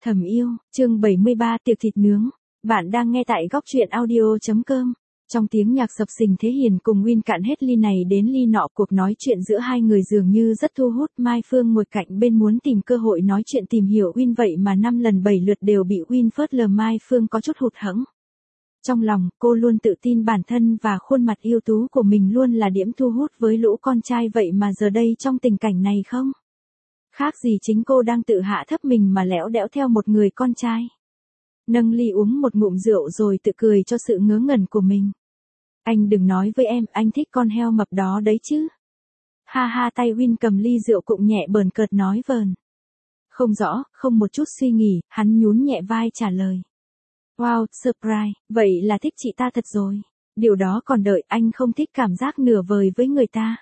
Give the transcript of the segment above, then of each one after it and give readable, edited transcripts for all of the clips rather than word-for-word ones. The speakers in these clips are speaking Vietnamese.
Thầm yêu, chương 73 tiệc thịt nướng. Bạn đang nghe tại góc truyện audio.com. Trong tiếng nhạc sập sình Thế Hiền cùng Win cạn hết ly này đến ly nọ, cuộc nói chuyện giữa hai người dường như rất thu hút. Mai Phương ngồi cạnh bên muốn tìm cơ hội nói chuyện tìm hiểu Win, vậy mà 5 lần 7 lượt đều bị Win phớt lờ. Mai Phương có chút hụt hẫng. Trong lòng, cô luôn tự tin bản thân và khuôn mặt ưu tú của mình luôn là điểm thu hút với lũ con trai, vậy mà giờ đây trong tình cảnh này không khác gì chính cô đang tự hạ thấp mình mà lẽo đẽo theo một người con trai. Nâng ly uống một ngụm rượu rồi tự cười cho sự ngớ ngẩn của mình. Anh đừng nói với em, anh thích con heo mập đó đấy chứ. Ha ha, tay Win cầm ly rượu cụng nhẹ bờn cợt nói vờn. Không rõ, không một chút suy nghĩ, hắn nhún nhẹ vai trả lời. Wow, surprise, vậy là thích chị ta thật rồi. Điều đó còn đợi, anh không thích cảm giác nửa vời với người ta.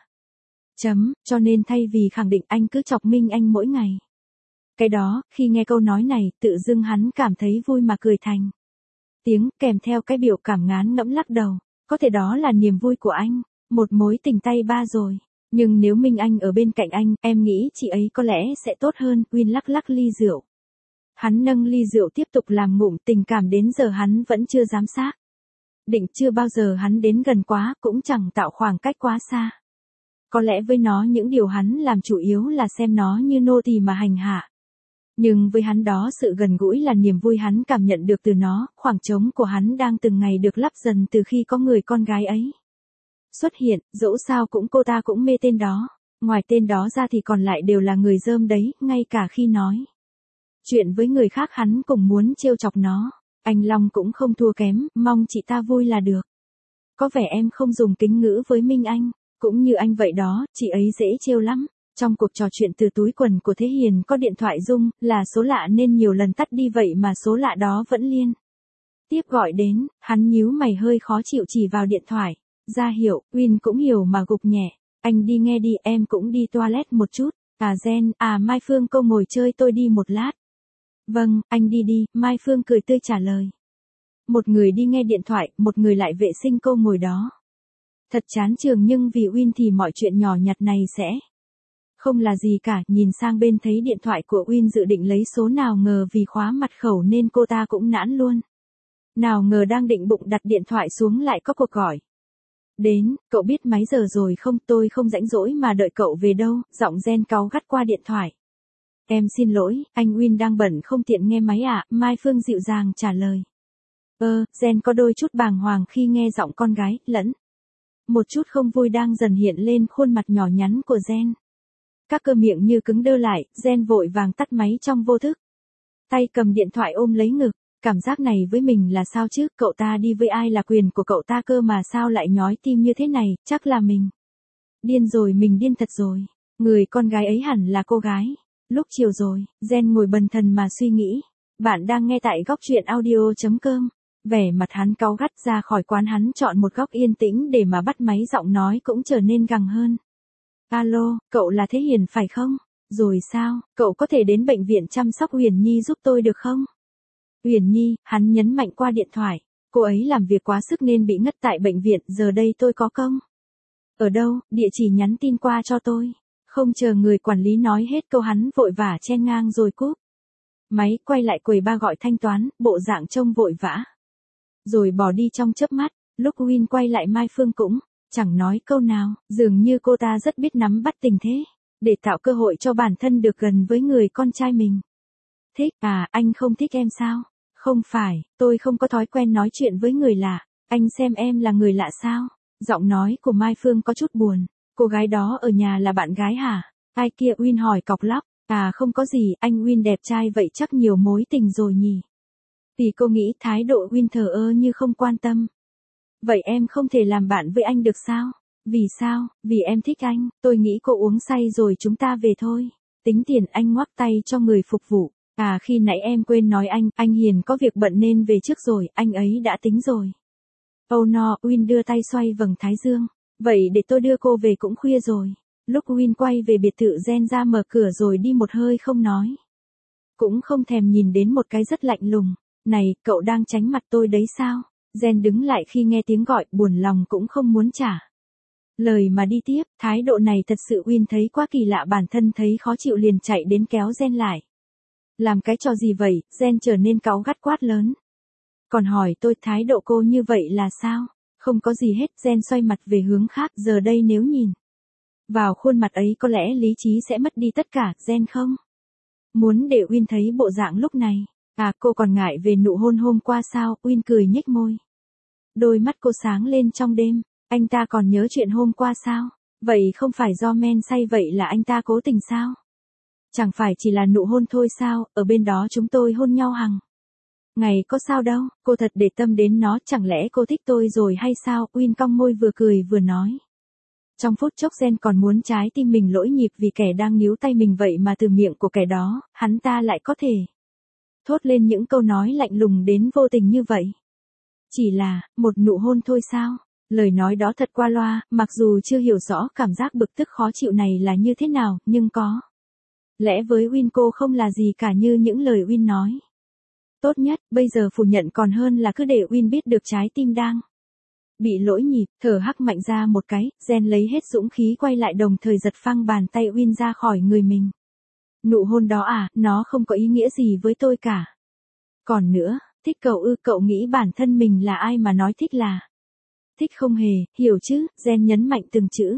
Cho nên thay vì khẳng định anh cứ chọc Minh Anh mỗi ngày. Cái đó, khi nghe câu nói này, tự dưng hắn cảm thấy vui mà cười thành tiếng, kèm theo cái biểu cảm ngán ngẫm lắc đầu. Có thể đó là niềm vui của anh, một mối tình tay ba rồi. Nhưng nếu Minh Anh ở bên cạnh anh, em nghĩ chị ấy có lẽ sẽ tốt hơn. Win lắc lắc ly rượu. Hắn nâng ly rượu tiếp tục làm ngụm, tình cảm đến giờ hắn vẫn chưa dám xác định, chưa bao giờ hắn đến gần quá, cũng chẳng tạo khoảng cách quá xa. Có lẽ với nó những điều hắn làm chủ yếu là xem nó như nô tỳ mà hành hạ. Nhưng với hắn đó sự gần gũi là niềm vui hắn cảm nhận được từ nó, khoảng trống của hắn đang từng ngày được lấp dần từ khi có người con gái ấy xuất hiện. Dẫu sao cũng cô ta cũng mê tên đó. Ngoài tên đó ra thì còn lại đều là người rơm đấy, ngay cả khi nói chuyện với người khác hắn cũng muốn trêu chọc nó. Anh Long cũng không thua kém, mong chị ta vui là được. Có vẻ em không dùng kính ngữ với Minh Anh. Cũng như anh vậy đó, chị ấy dễ trêu lắm. Trong cuộc trò chuyện từ túi quần của Thế Hiền có điện thoại rung, là số lạ nên nhiều lần tắt đi, vậy mà số lạ đó vẫn liên tiếp gọi đến. Hắn nhíu mày hơi khó chịu chỉ vào điện thoại. Ra hiệu, Win cũng hiểu mà gục nhẹ. Anh đi nghe đi, em cũng đi toilet một chút. Jen, Mai Phương cô ngồi chơi tôi đi một lát. Vâng, anh đi đi, Mai Phương cười tươi trả lời. Một người đi nghe điện thoại, một người lại vệ sinh, cô ngồi đó. Thật chán trường, nhưng vì Win thì mọi chuyện nhỏ nhặt này sẽ không là gì cả. Nhìn sang bên thấy điện thoại của Win dự định lấy số, nào ngờ vì khóa mật khẩu nên cô ta cũng nản luôn. Nào ngờ đang định bụng đặt điện thoại xuống lại có cuộc gọi đến. Cậu biết mấy giờ rồi không? Tôi không rảnh rỗi mà đợi cậu về đâu. Giọng Jen cáu gắt qua điện thoại. Em xin lỗi, anh Win đang bận không tiện nghe máy ạ. Mai Phương dịu dàng trả lời. Jen có đôi chút bàng hoàng khi nghe giọng con gái, lẫn một chút không vui đang dần hiện lên khuôn mặt nhỏ nhắn của Jen. Các cơ miệng như cứng đơ lại, Jen vội vàng tắt máy trong vô thức. Tay cầm điện thoại ôm lấy ngực. Cảm giác này với mình là sao chứ? Cậu ta đi với ai là quyền của cậu ta cơ mà sao lại nhói tim như thế này? Chắc là mình điên rồi, mình điên thật rồi. Người con gái ấy hẳn là cô gái. Lúc chiều rồi, Jen ngồi bần thần mà suy nghĩ. Bạn đang nghe tại góc truyện audio.com. Vẻ mặt hắn cáu gắt. Ra khỏi quán hắn chọn một góc yên tĩnh để mà bắt máy, giọng nói cũng trở nên gằng hơn. Alo, cậu là Thế Hiền phải không? Rồi sao, cậu có thể đến bệnh viện chăm sóc Huyền Nhi giúp tôi được không? Huyền Nhi, hắn nhấn mạnh qua điện thoại. Cô ấy làm việc quá sức nên bị ngất tại bệnh viện, giờ đây tôi có công. Ở đâu, địa chỉ nhắn tin qua cho tôi. Không chờ người quản lý nói hết câu hắn vội vã chen ngang rồi cúp máy, quay lại quầy ba gọi thanh toán, bộ dạng trông vội vã rồi bỏ đi trong chớp mắt. Lúc Win quay lại, Mai Phương cũng chẳng nói câu nào, dường như cô ta rất biết nắm bắt tình thế để tạo cơ hội cho bản thân được gần với người con trai mình thích. Anh không thích em sao? Không phải, tôi không có thói quen nói chuyện với người lạ. Anh xem em là người lạ sao? Giọng nói của Mai Phương có chút buồn. Cô gái đó ở nhà là bạn gái hả? Ai kia? Win hỏi cọc lóc. Không có gì, anh Win đẹp trai vậy chắc nhiều mối tình rồi nhỉ? Vì cô nghĩ thái độ Win thờ ơ như không quan tâm. Vậy em không thể làm bạn với anh được sao? Vì sao? Vì em thích anh. Tôi nghĩ cô uống say rồi, chúng ta về thôi. Tính tiền. Anh ngoắc tay cho người phục vụ. Khi nãy em quên nói anh Hiền có việc bận nên về trước rồi, anh ấy đã tính rồi. Oh no, Win đưa tay xoay vầng thái dương. Vậy để tôi đưa cô về, cũng khuya rồi. Lúc Win quay về biệt thự, Jen ra mở cửa rồi đi một hơi không nói. Cũng không thèm nhìn đến một cái, rất lạnh lùng. Này, cậu đang tránh mặt tôi đấy sao? Jen đứng lại khi nghe tiếng gọi, buồn lòng cũng không muốn trả lời mà đi tiếp. Thái độ này thật sự Win thấy quá kỳ lạ, bản thân thấy khó chịu liền chạy đến kéo Jen lại. Làm cái trò gì vậy? Jen trở nên cáu gắt quát lớn. Còn hỏi tôi thái độ cô như vậy là sao? Không có gì hết. Jen xoay mặt về hướng khác. Giờ đây nếu nhìn vào khuôn mặt ấy có lẽ lý trí sẽ mất đi tất cả. Jen không muốn để Win thấy bộ dạng lúc này. À, cô còn ngại về nụ hôn hôm qua sao? Win cười nhếch môi. Đôi mắt cô sáng lên trong đêm. Anh ta còn nhớ chuyện hôm qua sao? Vậy không phải do men say vậy là anh ta cố tình sao? Chẳng phải chỉ là nụ hôn thôi sao? Ở bên đó chúng tôi hôn nhau hằng ngày có sao đâu, cô thật để tâm đến nó, chẳng lẽ cô thích tôi rồi hay sao? Win cong môi vừa cười vừa nói. Trong phút chốc Jen còn muốn trái tim mình lỗi nhịp vì kẻ đang níu tay mình vậy mà từ miệng của kẻ đó, hắn ta lại có thể thốt lên những câu nói lạnh lùng đến vô tình như vậy. Chỉ là, một nụ hôn thôi sao? Lời nói đó thật qua loa, mặc dù chưa hiểu rõ cảm giác bực tức khó chịu này là như thế nào, nhưng có lẽ với Win cô không là gì cả như những lời Win nói. Tốt nhất, bây giờ phủ nhận còn hơn là cứ để Win biết được trái tim đang bị lỗi nhịp, thở hắc mạnh ra một cái, Jen lấy hết dũng khí quay lại đồng thời giật phăng bàn tay Win ra khỏi người mình. Nụ hôn đó à, nó không có ý nghĩa gì với tôi cả. Còn nữa, thích cậu ư? Cậu nghĩ bản thân mình là ai mà nói thích là thích không hề, hiểu chứ? Jen nhấn mạnh từng chữ.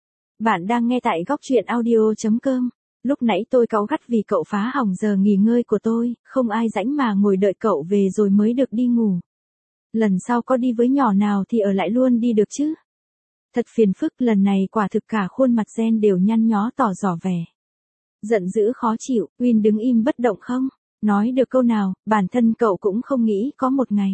Bạn đang nghe tại góc truyện audio.com. Lúc nãy tôi cáu gắt vì cậu phá hỏng giờ nghỉ ngơi của tôi, không ai rảnh mà ngồi đợi cậu về rồi mới được đi ngủ. Lần sau có đi với nhỏ nào thì ở lại luôn đi được chứ. Thật phiền phức, lần này quả thực cả khuôn mặt Jen đều nhăn nhó tỏ rõ vẻ giận dữ khó chịu. Win đứng im bất động không nói được câu nào, bản thân cậu cũng không nghĩ có một ngày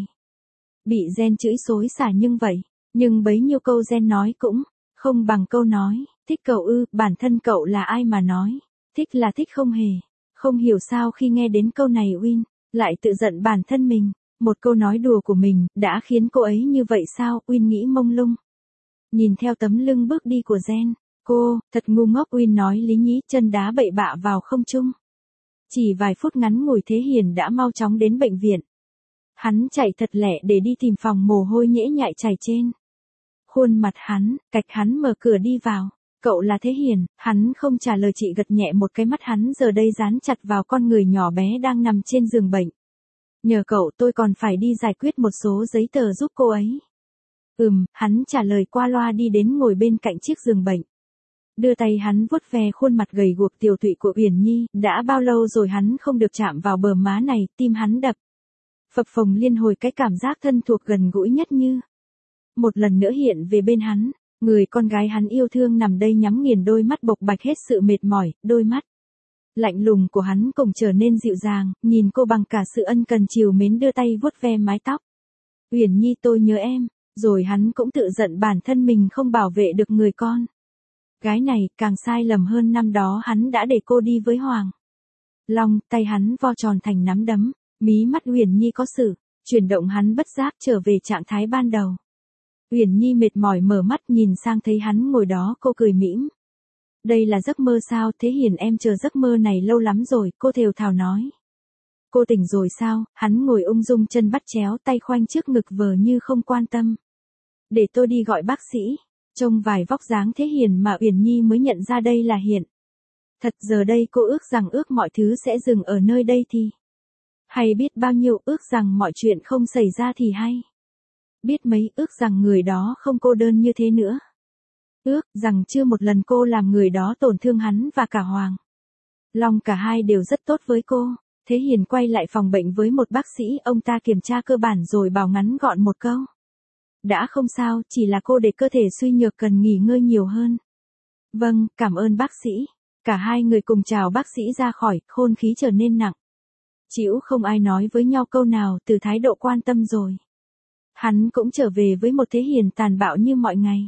bị Jen chửi xối xả nhưng vậy. Nhưng bấy nhiêu câu Jen nói cũng không bằng câu nói, thích cậu ư? Bản thân cậu là ai mà nói thích là thích không hề. Không hiểu sao khi nghe đến câu này Win lại tự giận bản thân mình. Một câu nói đùa của mình đã khiến cô ấy như vậy sao? Win nghĩ mông lung. Nhìn theo tấm lưng bước đi của Jen. Cô, thật ngu ngốc. Win nói lý nhí, chân đá bậy bạ vào không trung. Chỉ vài phút ngắn ngủi Thế Hiền đã mau chóng đến bệnh viện. Hắn chạy thật lẹ để đi tìm phòng, mồ hôi nhễ nhại chảy trên khuôn mặt hắn, cạch hắn mở cửa đi vào. Cậu là Thế Hiền, hắn không trả lời, chị gật nhẹ một cái, mắt hắn giờ đây dán chặt vào con người nhỏ bé đang nằm trên giường bệnh. Nhờ cậu tôi còn phải đi giải quyết một số giấy tờ giúp cô ấy. Hắn trả lời qua loa đi đến ngồi bên cạnh chiếc giường bệnh. Đưa tay hắn vuốt ve khuôn mặt gầy guộc tiều tụy của Uyển Nhi, đã bao lâu rồi hắn không được chạm vào bờ má này, tim hắn đập phập phồng liên hồi, cái cảm giác thân thuộc gần gũi nhất như một lần nữa hiện về bên hắn. Người con gái hắn yêu thương nằm đây nhắm nghiền, đôi mắt bộc bạch hết sự mệt mỏi, đôi mắt lạnh lùng của hắn cũng trở nên dịu dàng, nhìn cô bằng cả sự ân cần trìu mến, đưa tay vuốt ve mái tóc. Uyển Nhi, tôi nhớ em. Rồi hắn cũng tự giận bản thân mình không bảo vệ được người con gái này, càng sai lầm hơn năm đó hắn đã để cô đi với Hoàng Long. Tay hắn vo tròn thành nắm đấm, mí mắt Uyển Nhi có sự chuyển động, hắn bất giác trở về trạng thái ban đầu. Uyển Nhi mệt mỏi mở mắt nhìn sang thấy hắn ngồi đó, cô cười mỉm. Đây là giấc mơ sao? Thế Hiền, em chờ giấc mơ này lâu lắm rồi, cô thều thào nói. Cô tỉnh rồi sao? Hắn ngồi ung dung, chân bắt chéo, tay khoanh trước ngực vờ như không quan tâm. Để tôi đi gọi bác sĩ. Trông vài vóc dáng Thế Hiền mà Uyển Nhi mới nhận ra đây là Hiền. Thật giờ đây cô ước rằng mọi thứ sẽ dừng ở nơi đây thì hay biết bao nhiêu, ước rằng mọi chuyện không xảy ra thì hay biết mấy, ước rằng người đó không cô đơn như thế nữa. Ước rằng chưa một lần cô làm người đó tổn thương hắn và cả Hoàng Long, cả hai đều rất tốt với cô. Thế Hiền quay lại phòng bệnh với một bác sĩ, ông ta kiểm tra cơ bản rồi bảo ngắn gọn một câu. Đã không sao, chỉ là cô để cơ thể suy nhược cần nghỉ ngơi nhiều hơn. Vâng, cảm ơn bác sĩ. Cả hai người cùng chào bác sĩ ra khỏi, khôn khí trở nên nặng trĩu, không ai nói với nhau câu nào, từ thái độ quan tâm rồi hắn cũng trở về với một Thế Hiền tàn bạo như mọi ngày.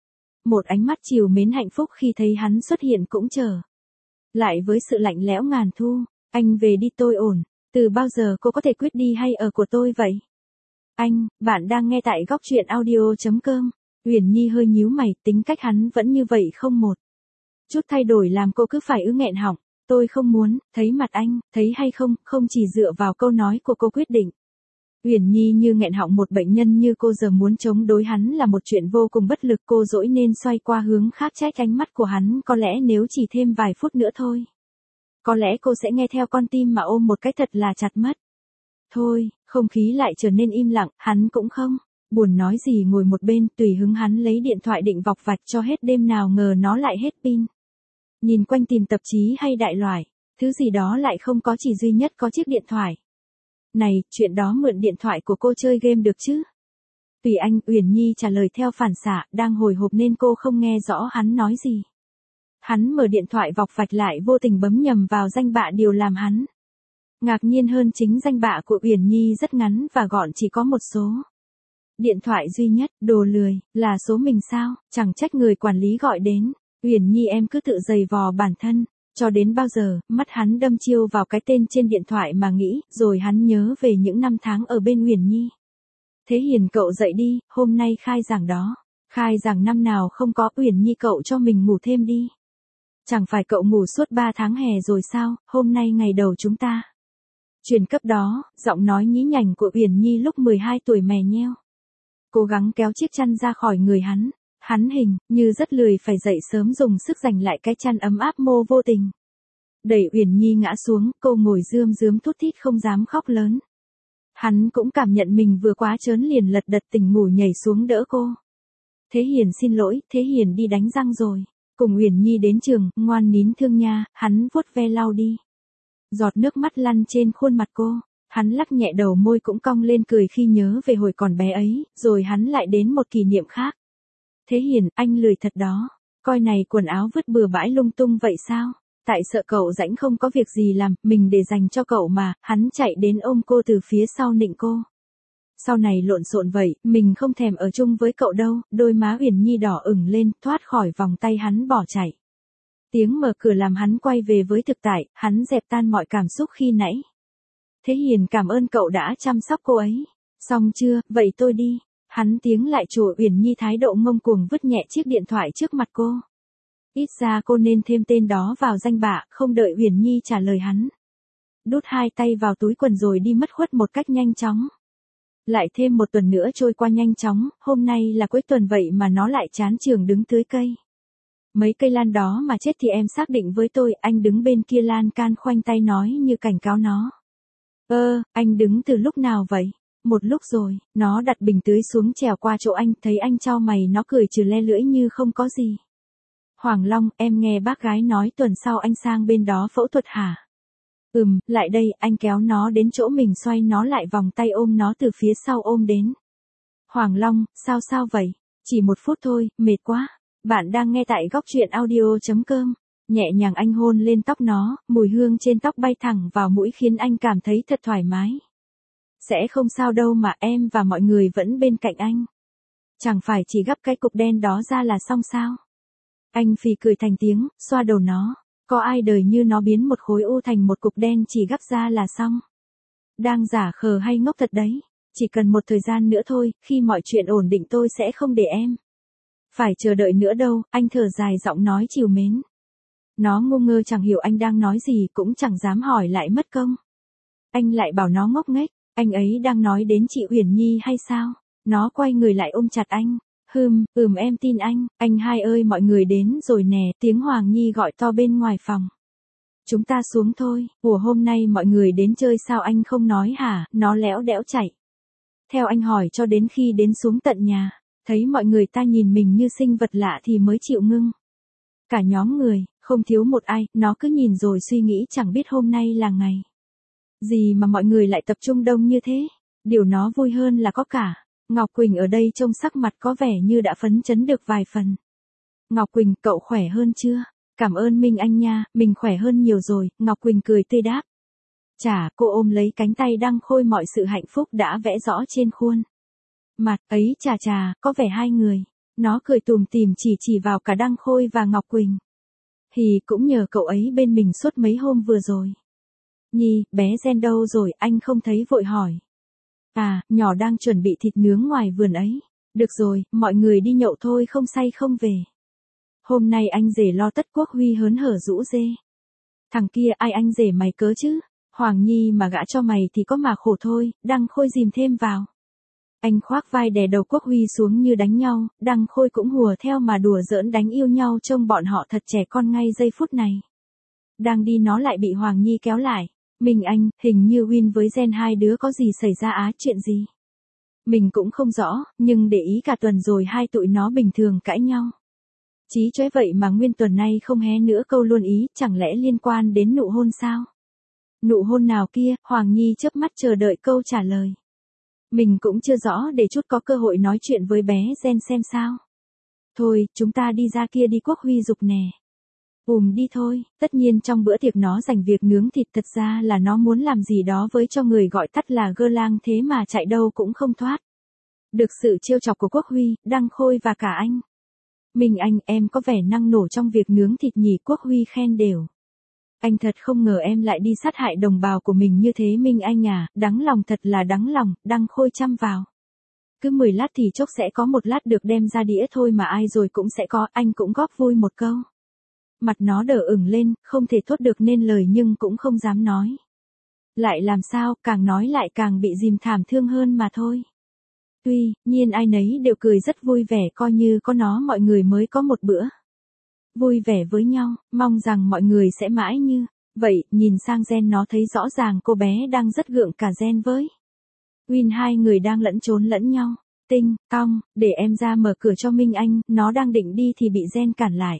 Một ánh mắt trìu mến hạnh phúc khi thấy hắn xuất hiện cũng trở lại với sự lạnh lẽo ngàn thu. Anh về đi, tôi ổn. Từ bao giờ cô có thể quyết đi hay ở của tôi vậy? Anh, bạn đang nghe tại góc truyện audio.com. Uyển Nhi hơi nhíu mày, tính cách hắn vẫn như vậy không một chút thay đổi làm cô cứ phải nghẹn họng. Tôi không muốn thấy mặt anh, thấy hay không, không chỉ dựa vào câu nói của cô quyết định. Uyển Nhi như nghẹn họng, một bệnh nhân như cô giờ muốn chống đối hắn là một chuyện vô cùng bất lực. Cô dỗi nên xoay qua hướng khác, trách ánh mắt của hắn, có lẽ nếu chỉ thêm vài phút nữa thôi Có lẽ cô sẽ nghe theo con tim mà ôm một cái thật là chặt mất. Thôi, không khí lại trở nên im lặng, hắn cũng không buồn nói gì ngồi một bên, tùy hứng hắn lấy điện thoại định vọc vạch cho hết đêm, nào ngờ nó lại hết pin. Nhìn quanh tìm tạp chí hay đại loại, thứ gì đó lại không có, chỉ duy nhất có chiếc điện thoại. Này, chuyện đó mượn điện thoại của cô chơi game được chứ? Tùy anh, Uyển Nhi trả lời theo phản xạ, đang hồi hộp nên cô không nghe rõ hắn nói gì. Hắn mở điện thoại vọc vạch lại vô tình bấm nhầm vào danh bạ, điều làm hắn ngạc nhiên hơn chính danh bạ của Uyển Nhi rất ngắn và gọn, chỉ có một số. Điện thoại duy nhất, đồ lười, là số mình sao, chẳng trách người quản lý gọi đến. Uyển Nhi em cứ tự giày vò bản thân, cho đến bao giờ, mắt hắn đâm chiêu vào cái tên trên điện thoại mà nghĩ, rồi hắn nhớ về những năm tháng ở bên Uyển Nhi. Thế Hiền cậu dậy đi, hôm nay khai giảng đó. Khai giảng năm nào không có, Uyển Nhi cậu cho mình ngủ thêm đi. Chẳng phải cậu ngủ suốt 3 tháng hè rồi sao, hôm nay ngày đầu chúng ta. Truyền cấp đó, giọng nói nhí nhảnh của Uyển Nhi lúc 12 tuổi mè nheo. Cố gắng kéo chiếc chăn ra khỏi người hắn hình như rất lười phải dậy sớm, dùng sức giành lại cái chăn ấm áp, mô vô tình đẩy Uyển Nhi ngã xuống, cô ngồi rướm rướm thút thít không dám khóc lớn. Hắn cũng cảm nhận mình vừa quá trớn, liền lật đật tỉnh ngủ nhảy xuống đỡ cô. Thế Hiền xin lỗi, Thế Hiền đi đánh răng rồi. Cùng Uyển Nhi đến trường, ngoan nín thương nha, hắn vuốt ve lau đi. Giọt nước mắt lăn trên khuôn mặt cô. Hắn lắc nhẹ đầu, môi cũng cong lên cười khi nhớ về hồi còn bé ấy, rồi hắn lại đến một kỷ niệm khác. Thế Hiền, anh lười thật đó. Coi này, quần áo vứt bừa bãi lung tung vậy sao? Tại sợ cậu rảnh không có việc gì làm, mình để dành cho cậu mà. Hắn chạy đến ôm cô từ phía sau nịnh cô. Sau này lộn xộn vậy, mình không thèm ở chung với cậu đâu. Đôi má Uyển Nhi đỏ ửng lên, thoát khỏi vòng tay hắn bỏ chạy. Tiếng mở cửa làm hắn quay về với thực tại, hắn dẹp tan mọi cảm xúc khi nãy. Thế Hiền, cảm ơn cậu đã chăm sóc cô ấy. Xong chưa, vậy tôi đi. Hắn tiếng lại chổi Uyển Nhi thái độ ngông cuồng, vứt nhẹ chiếc điện thoại trước mặt cô. Ít ra cô nên thêm tên đó vào danh bạ, không đợi Uyển Nhi trả lời hắn. Đút hai tay vào túi quần rồi đi mất khuất một cách nhanh chóng. Lại thêm một tuần nữa trôi qua nhanh chóng, hôm nay là cuối tuần vậy mà nó lại chán trường đứng tưới cây. Mấy cây lan đó mà chết thì em xác định với tôi, anh đứng bên kia lan can khoanh tay nói như cảnh cáo nó. Anh đứng từ lúc nào vậy? Một lúc rồi, nó đặt bình tưới xuống trèo qua chỗ anh, thấy anh chau mày nó cười trừ le lưỡi như không có gì. Hoàng Long, em nghe bác gái nói tuần sau anh sang bên đó phẫu thuật hả? Lại đây, anh kéo nó đến chỗ mình, xoay nó lại, vòng tay ôm nó từ phía sau ôm đến. Hoàng Long, sao vậy? Chỉ một phút thôi, mệt quá. Bạn đang nghe tại góc truyện audio.com. Nhẹ nhàng anh hôn lên tóc nó, mùi hương trên tóc bay thẳng vào mũi khiến anh cảm thấy thật thoải mái. Sẽ không sao đâu mà, em và mọi người vẫn bên cạnh anh. Chẳng phải chỉ gắp cái cục đen đó ra là xong sao? Anh phì cười thành tiếng, xoa đầu nó. Có ai đời như nó biến một khối u thành một cục đen chỉ gắp ra là xong. Đang giả khờ hay ngốc thật đấy. Chỉ cần một thời gian nữa thôi, khi mọi chuyện ổn định tôi sẽ không để em phải chờ đợi nữa đâu, anh thở dài, giọng nói trìu mến. Nó ngu ngơ chẳng hiểu anh đang nói gì, cũng chẳng dám hỏi lại mất công. Anh lại bảo nó ngốc nghếch, anh ấy đang nói đến chị Uyển Nhi hay sao? Nó quay người lại ôm chặt anh. Em tin anh hai ơi, mọi người đến rồi nè, tiếng Hoàng Nhi gọi to bên ngoài phòng. Chúng ta xuống thôi, ủa hôm nay mọi người đến chơi sao anh không nói hả? Nó léo đẽo chạy theo anh hỏi cho đến khi đến xuống tận nhà, thấy mọi người ta nhìn mình như sinh vật lạ thì mới chịu ngưng. Cả nhóm người, không thiếu một ai, nó cứ nhìn rồi suy nghĩ chẳng biết hôm nay là ngày gì mà mọi người lại tập trung đông như thế. Điều nó vui hơn là có cả Ngọc Quỳnh ở đây, trông sắc mặt có vẻ như đã phấn chấn được vài phần. Ngọc Quỳnh, cậu khỏe hơn chưa? Cảm ơn Minh anh nha, mình khỏe hơn nhiều rồi, Ngọc Quỳnh cười tươi đáp. Chả, cô ôm lấy cánh tay Đăng Khôi, mọi sự hạnh phúc đã vẽ rõ trên khuôn mặt ấy. Chà, có vẻ hai người. Nó cười tùm tìm chỉ vào cả Đăng Khôi và Ngọc Quỳnh. Thì cũng nhờ cậu ấy bên mình suốt mấy hôm vừa rồi. Nhi, bé Gen đâu rồi, anh không thấy, vội hỏi. À, nhỏ đang chuẩn bị thịt nướng ngoài vườn ấy. Được rồi, mọi người đi nhậu thôi, không say không về. Hôm nay anh rể lo tất, Quốc Huy hớn hở rũ rê. Thằng kia, ai anh rể mày cớ chứ? Hoàng Nhi mà gã cho mày thì có mà khổ thôi, Đăng Khôi dìm thêm vào. Anh khoác vai đè đầu Quốc Huy xuống như đánh nhau, Đăng Khôi cũng hùa theo mà đùa giỡn đánh yêu nhau, trông bọn họ thật trẻ con ngay giây phút này. Đang đi nó lại bị Hoàng Nhi kéo lại. Mình anh, hình như Win với Gen hai đứa có gì xảy ra á, chuyện gì? Mình cũng không rõ, nhưng để ý cả tuần rồi hai tụi nó bình thường cãi nhau. Chí chóe vậy mà nguyên tuần nay không hé nữa câu luôn ý, chẳng lẽ liên quan đến nụ hôn sao? Nụ hôn nào kia, Hoàng Nhi chớp mắt chờ đợi câu trả lời. Mình cũng chưa rõ, để chút có cơ hội nói chuyện với bé Gen xem sao. Thôi, chúng ta đi ra kia đi, Quốc Huy giục nè. Đi thôi, tất nhiên trong bữa tiệc nó dành việc nướng thịt, thật ra là nó muốn làm gì đó với cho người gọi tắt là Gơ Lang, thế mà chạy đâu cũng không thoát. Được sự trêu chọc của Quốc Huy, Đăng Khôi và cả anh. Mình anh, em có vẻ năng nổ trong việc nướng thịt nhỉ, Quốc Huy khen đều. Anh thật không ngờ em lại đi sát hại đồng bào của mình như thế Minh anh à, đáng lòng thật là đáng lòng, Đăng Khôi chăm vào. Cứ 10 lát thì chốc sẽ có một lát được đem ra đĩa thôi mà ai rồi cũng sẽ có, anh cũng góp vui một câu. Mặt nó đờ ửng lên, không thể thốt được nên lời nhưng cũng không dám nói. Lại làm sao, càng nói lại càng bị dìm thảm thương hơn mà thôi. Tuy nhiên ai nấy đều cười rất vui vẻ, coi như có nó mọi người mới có một bữa vui vẻ với nhau, mong rằng mọi người sẽ mãi như vậy. Nhìn sang Gen nó thấy rõ ràng cô bé đang rất gượng cả Gen với Win, hai người đang lẫn trốn lẫn nhau. Tinh, cong, để em ra mở cửa cho Minh anh, nó đang định đi thì bị Gen cản lại.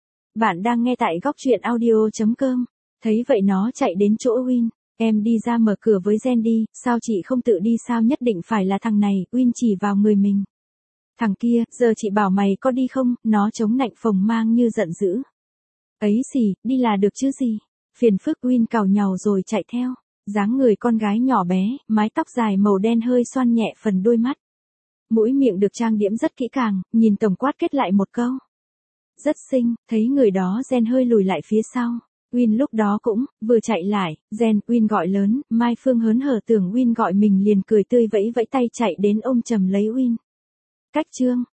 Bạn đang nghe tại góc truyện audio.com. Thấy vậy nó chạy đến chỗ Win. Em đi ra mở cửa với Gen đi, sao chị không tự đi, sao nhất định phải là thằng này? Win chỉ vào người mình. Thằng kia, giờ chị bảo mày có đi không? Nó chống nạnh phồng mang như giận dữ. Ấy xì, đi là được chứ gì. Phiền phức. Win càu nhàu rồi chạy theo. Dáng người con gái nhỏ bé, mái tóc dài màu đen hơi xoăn nhẹ phần đôi mắt. Mũi miệng được trang điểm rất kỹ càng, nhìn tổng quát kết lại một câu. Rất xinh. Thấy người đó Gen hơi lùi lại phía sau. Win lúc đó cũng vừa chạy lại. Gen, Win gọi lớn. Mai Phương hớn hở tưởng Win gọi mình liền cười tươi vẫy vẫy tay chạy đến ôm chầm lấy Win. Cách chương